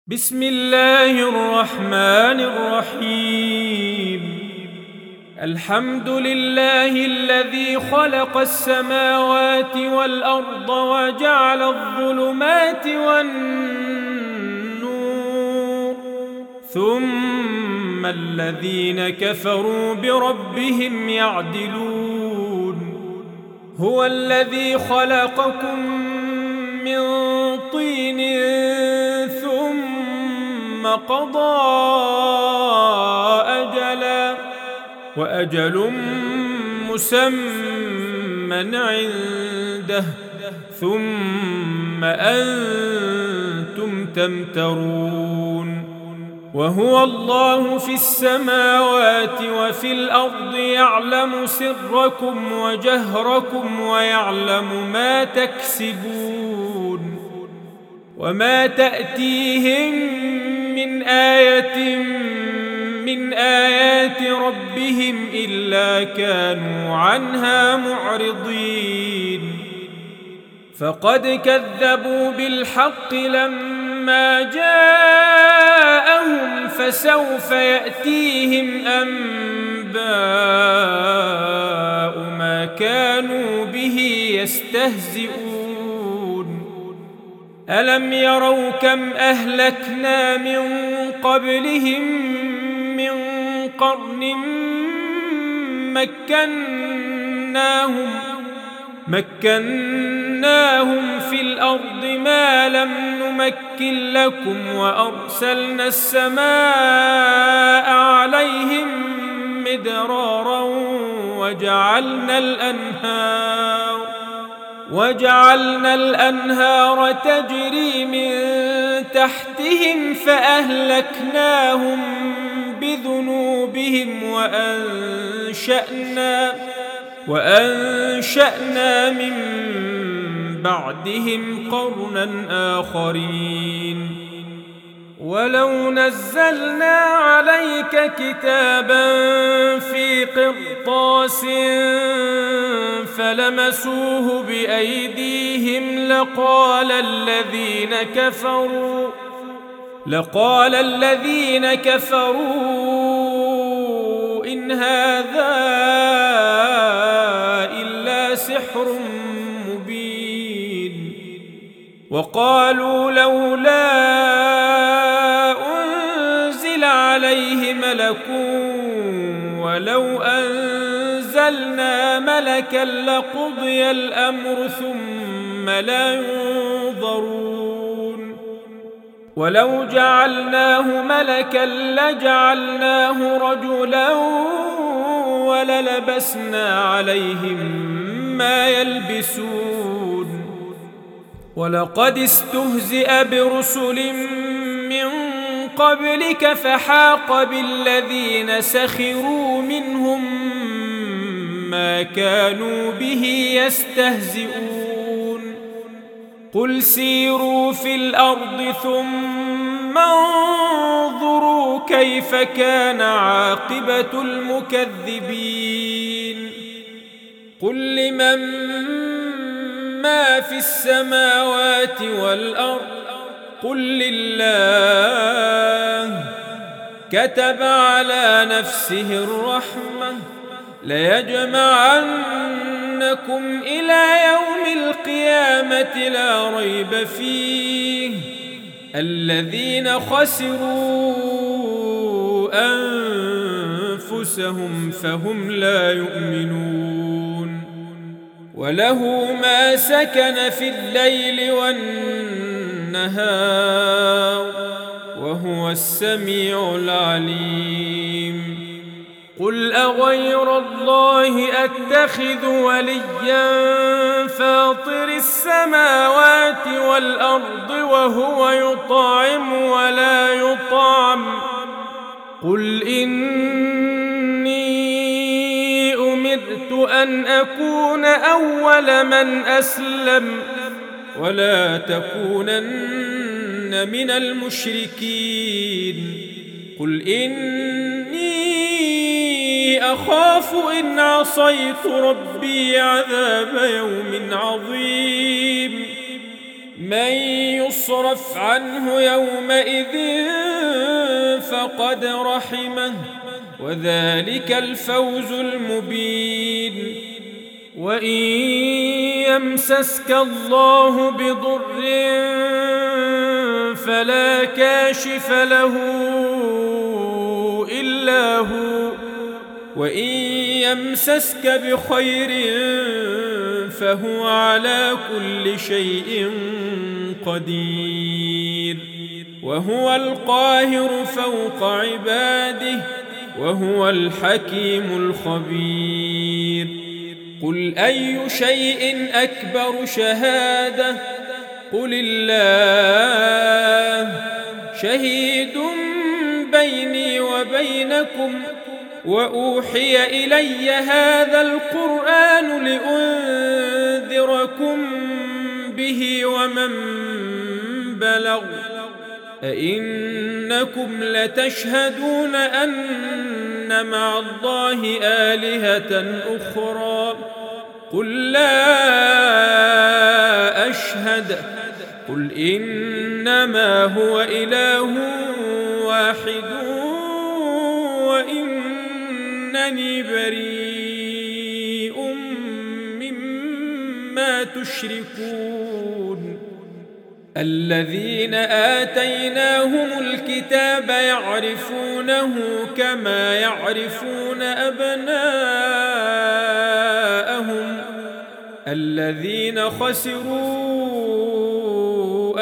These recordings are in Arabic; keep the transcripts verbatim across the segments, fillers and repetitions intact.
بسم الله الرحمن الرحيم. الحمد لله الذي خلق السماوات والأرض وجعل الظلمات والنور، ثم الذين كفروا بربهم يعدلون. هو الذي خلقكم من طين ثم قضى أجلا وأجل مسمى عنده ثم أنتم تمترون. وهو الله في السماوات وفي الأرض يعلم سركم وجهركم ويعلم ما تكسبون. وما تأتيهم من آية من آيات ربهم إلا كانوا عنها معرضين. فقد كذبوا بالحق لما جاءهم فسوف يأتيهم أنباء ما كانوا به يستهزئون. ألم يروا كم أهلكنا من قبلهم من قرن مكناهم مكناهم في الأرض ما لم نمكن لكم، وأرسلنا السماء عليهم مدرارا وجعلنا الأنهار وجعلنا الأنهار تجري من تحتهم فأهلكناهم بذنوبهم وأنشأنا وأنشأنا من بعدهم قرنا آخرين. ولو نزلنا عليك كتابا في قرطاس فلمسوه بأيديهم لقال الذين كفروا لقال الذين كفروا إن هذا إلا سحر مبين. وقالوا لولا أنزل عليه ملك ولو أنزلنا ملكا لقضي الأمر ثم لا ينظرون. ولو جعلناه ملكا لجعلناه رجلا وللبسنا عليهم ما يلبسون. ولقد استهزئ برسل من قبلك فحاق بالذين سخروا منهم ما كانوا به يستهزئون. قل سيروا في الأرض ثم انظروا كيف كان عاقبة المكذبين. قل لمن ما في السماوات والأرض قل لله. كتب على نفسه الرحمة ليجمعنكم إلى يوم القيامة لا ريب فيه الذين خسروا أنفسهم فهم لا يؤمنون. وله ما سكن في الليل والنهار وهو السميع العليم. قل أغير الله أتخذ وليا فاطر السماوات والأرض وهو يطعم ولا يطعم. قل إني أمرت أن أكون أول من أسلم ولا تكونن من المشركين. قل إني أخاف إن عصيت ربي عذاب يوم عظيم. من يصرف عنه يومئذ فقد رحمه وذلك الفوز المبين. وإن يمسسك الله بضر فلا كاشف له إلا هو وإن يمسسك بخير فهو على كل شيء قدير. وهو القاهر فوق عباده وهو الحكيم الخبير. قل أي شيء أكبر شهادة قل الله شهيد بيني وبينكم وأوحي إلي هذا القرآن لأنذركم به ومن بلغ أئنكم لتشهدون أن مع الله آلهة أخرى قل لا أشهد قل إنما هو إله واحد وإنني بريء مما تشركون. الذين آتيناهم الكتاب يعرفونه كما يعرفون أبناءهم الذين خسروا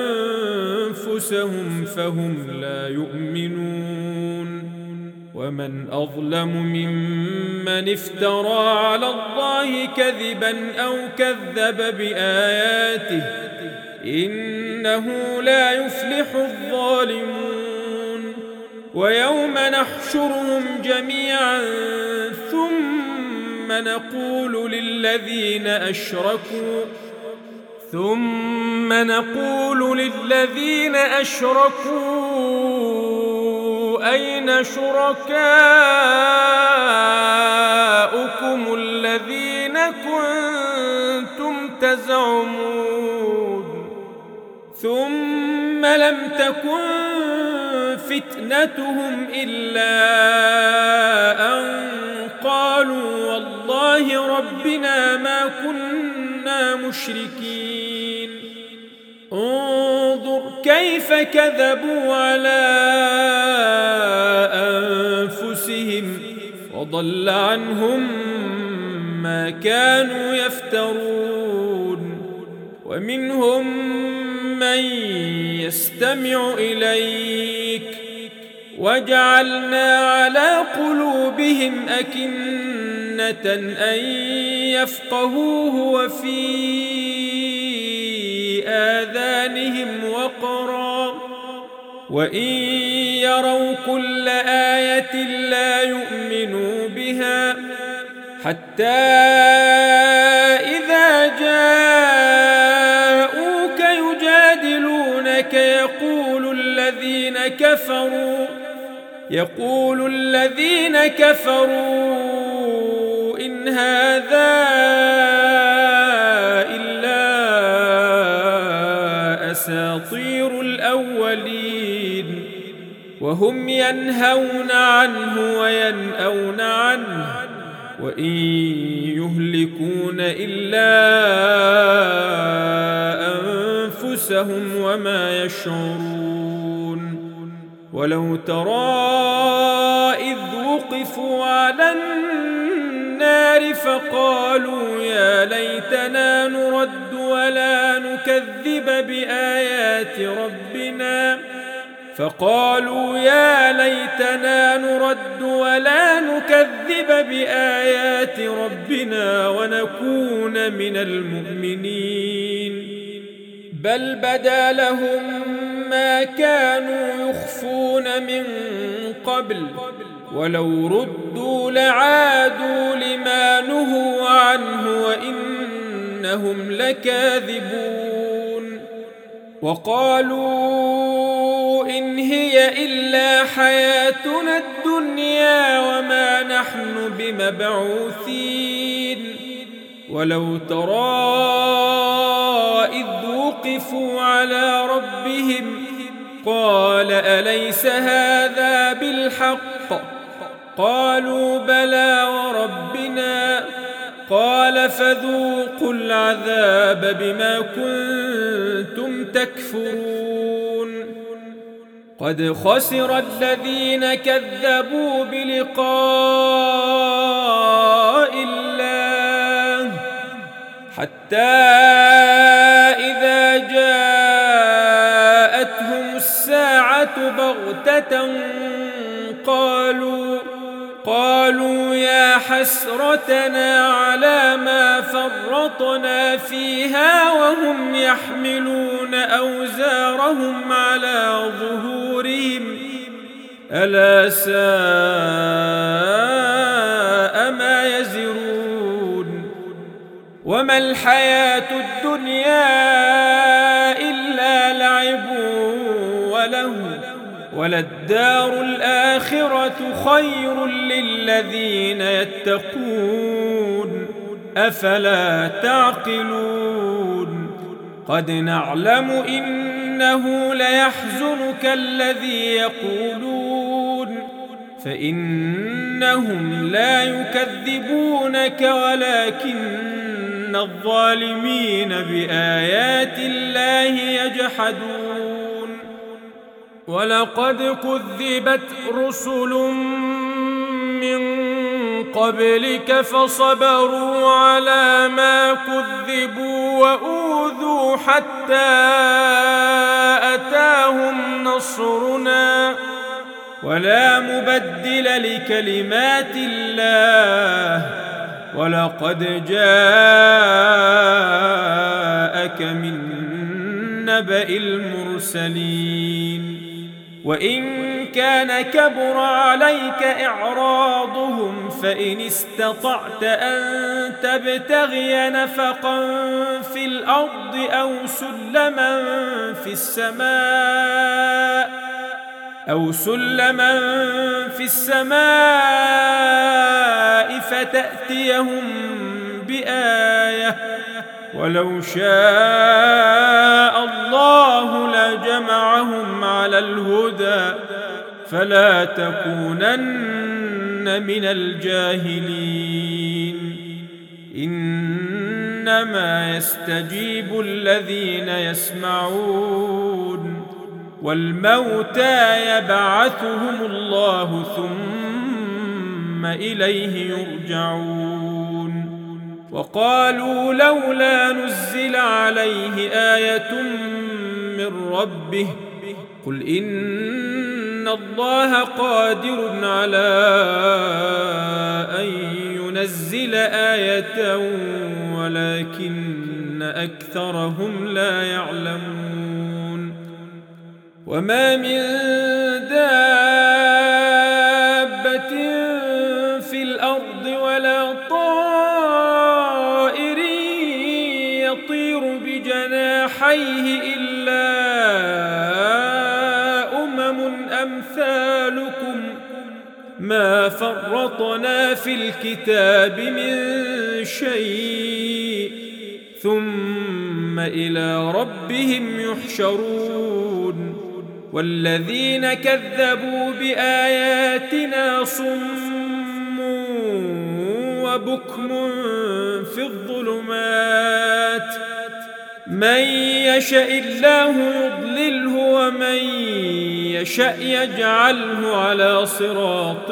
أنفسهم فهم لا يؤمنون. ومن أظلم ممن افترى على الله كذبا أو كذب بآياته إنه لا يفلح الظالمون. ويوم نحشرهم جميعا ثم نقول للذين أشركوا ثم نقول للذين أشركوا أين شركاؤكم الذين كنتم تزعمون ثم لم تكن فتنتهم إلا أن قالوا والله ربنا ما كنا مشركين. انظر كيف كذبوا على أنفسهم وضل عنهم ما كانوا يفترون. ومنهم من يستمع إليك وجعلنا على قلوبهم أكنة أن يفقهوه وفي آذانهم وقرا وإن يروا كل آية لا يؤمنوا بها حتى إذا جاءوك يجادلونك يقول الذين كفروا يقول الذين كفروا إن هذا إلا أساطير الأولين وهم ينهون عنه وينأون عنه وإن يهلكون إلا أنفسهم وما يشعرون. ولو ترى إذ وقفوا على النار فقالوا يا ليتنا نرد ولا نكذب بآيات ربنا فقالوا يا ليتنا نرد ولا نكذب بآيات ربنا ونكون من المؤمنين بل بدا لهم ما كانوا يخفون من قبل ولو ردوا لعادوا لما نهوا عنه وإنهم لكاذبون. وقالوا إن هي إلا حياتنا الدنيا وما نحن بمبعوثين. ولو ترى إذ ووقفوا على ربهم قال أليس هذا بالحق؟ قالوا بلى وربنا. قال فذوقوا العذاب بما كنتم تكفرون. قد خسر الذين كذبوا بلقاء الله حتى إذا جاءتهم الساعة بغتة قالوا قالوا يا حسرتنا على ما فرطنا فيها وهم يحملون أوزارهم على ظهورهم ألا ساء ما يزرون. وما الحياة الدنيا إلا لعب ولهو وللدار الآخرة خير للذين يتقون أفلا تعقلون. قد نعلم إنه ليحزنك الذي يقولون فإنهم لا يكذبونك ولكن الظالمين بآيات الله يجحدون. ولقد كذبت رسل من قبلك فصبروا على ما كذبوا وأوذوا حتى أتاهم نصرنا ولا مبدل لكلمات الله ولقد جاءك من نبأ المرسلين. وإن كان كبر عليك إعراضهم فإن استطعت أن تبتغي نفقا في الأرض أو سلما في السماء أو سلما في السماء فتأتيهم بآية ولو شاء الله لجمعهم على الهدى فلا تكونن من الجاهلين. إنما يستجيب الذين يسمعون والموتى يبعثهم الله ثم إليه يرجعون. وقالوا لولا نزل عليه آية من ربه قل إن الله قادر على أن ينزل آية ولكن أكثرهم لا يعلمون. وما من دابة في الأرض ولا طائر يطير بجناحيه إلا أمم أمثالكم ما فرطنا في الكتاب من شيء ثم إلى ربهم يحشرون. والذين كذبوا بآياتنا صم وبكم في الظلمات من يشاء الله يضلله ومن يشاء يجعله على صراط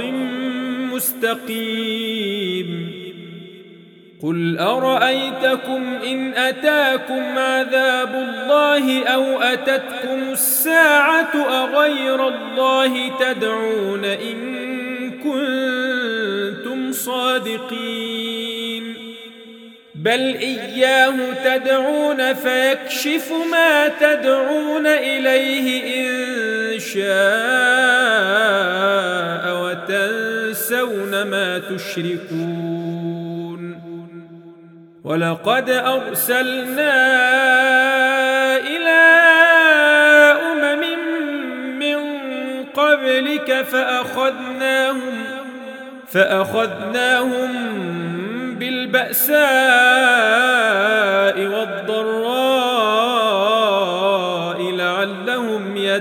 مستقيم. قل أرأيتكم إن أتاكم عذاب الله أو أتتكم الساعة أغير الله تدعون إن كنتم صادقين بل إياه تدعون فيكشف ما تدعون إليه إن شاء وتنسون ما تشركون. ولقد أرسلنا إلى أمم من قبلك فأخذناهم فأخذناهم بالبأساء والضراء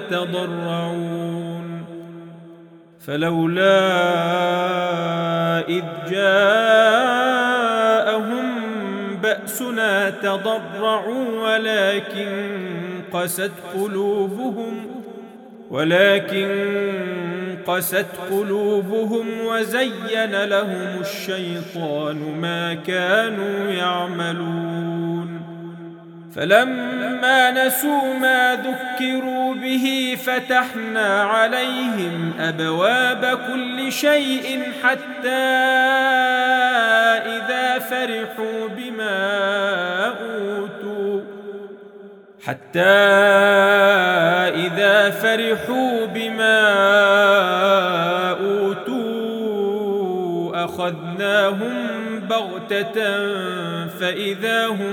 يتضرعون فلولا إذ جاءهم بأسنا تضرعوا ولكن قست قلوبهم ولكن قست قلوبهم وزين لهم الشيطان ما كانوا يعملون فلما نسوا ما ذكروا به فتحنا عليهم أبواب كل شيء حتى إذا فرحوا بما أوتوا حتى إذا فرحوا بما أوتوا أخذناهم بغتة فإذا هم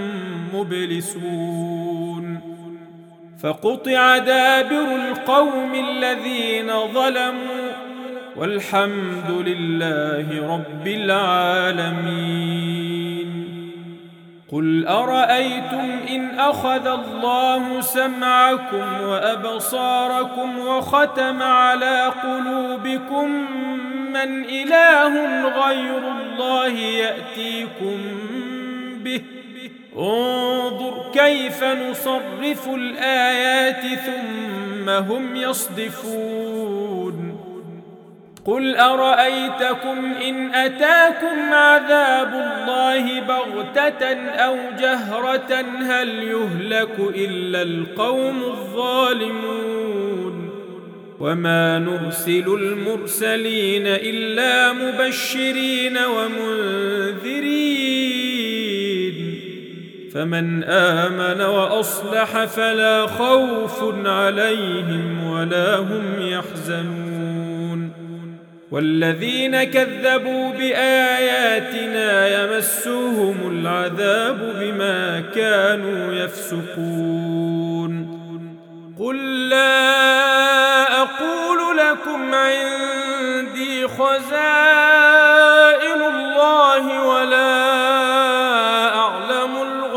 مبلسون فقطع دابر القوم الذين ظلموا والحمد لله رب العالمين قل أرأيتم إن أخذ الله سمعكم وأبصاركم وختم على قلوبكم من إله غير الله يأتيكم به انظر كيف نصرف الآيات ثم هم يصدفون قل أرأيتكم إن أتاكم عذاب الله بغتة أو جهرة هل يهلك إلا القوم الظالمون وما نرسل المرسلين إلا مبشرين ومنذرين فمن آمن وأصلح فلا خوف عليهم ولا هم يحزنون والذين كذبوا بآياتنا يمسهم العذاب بما كانوا يفسقون قل لا أقول لكم عندي خزائن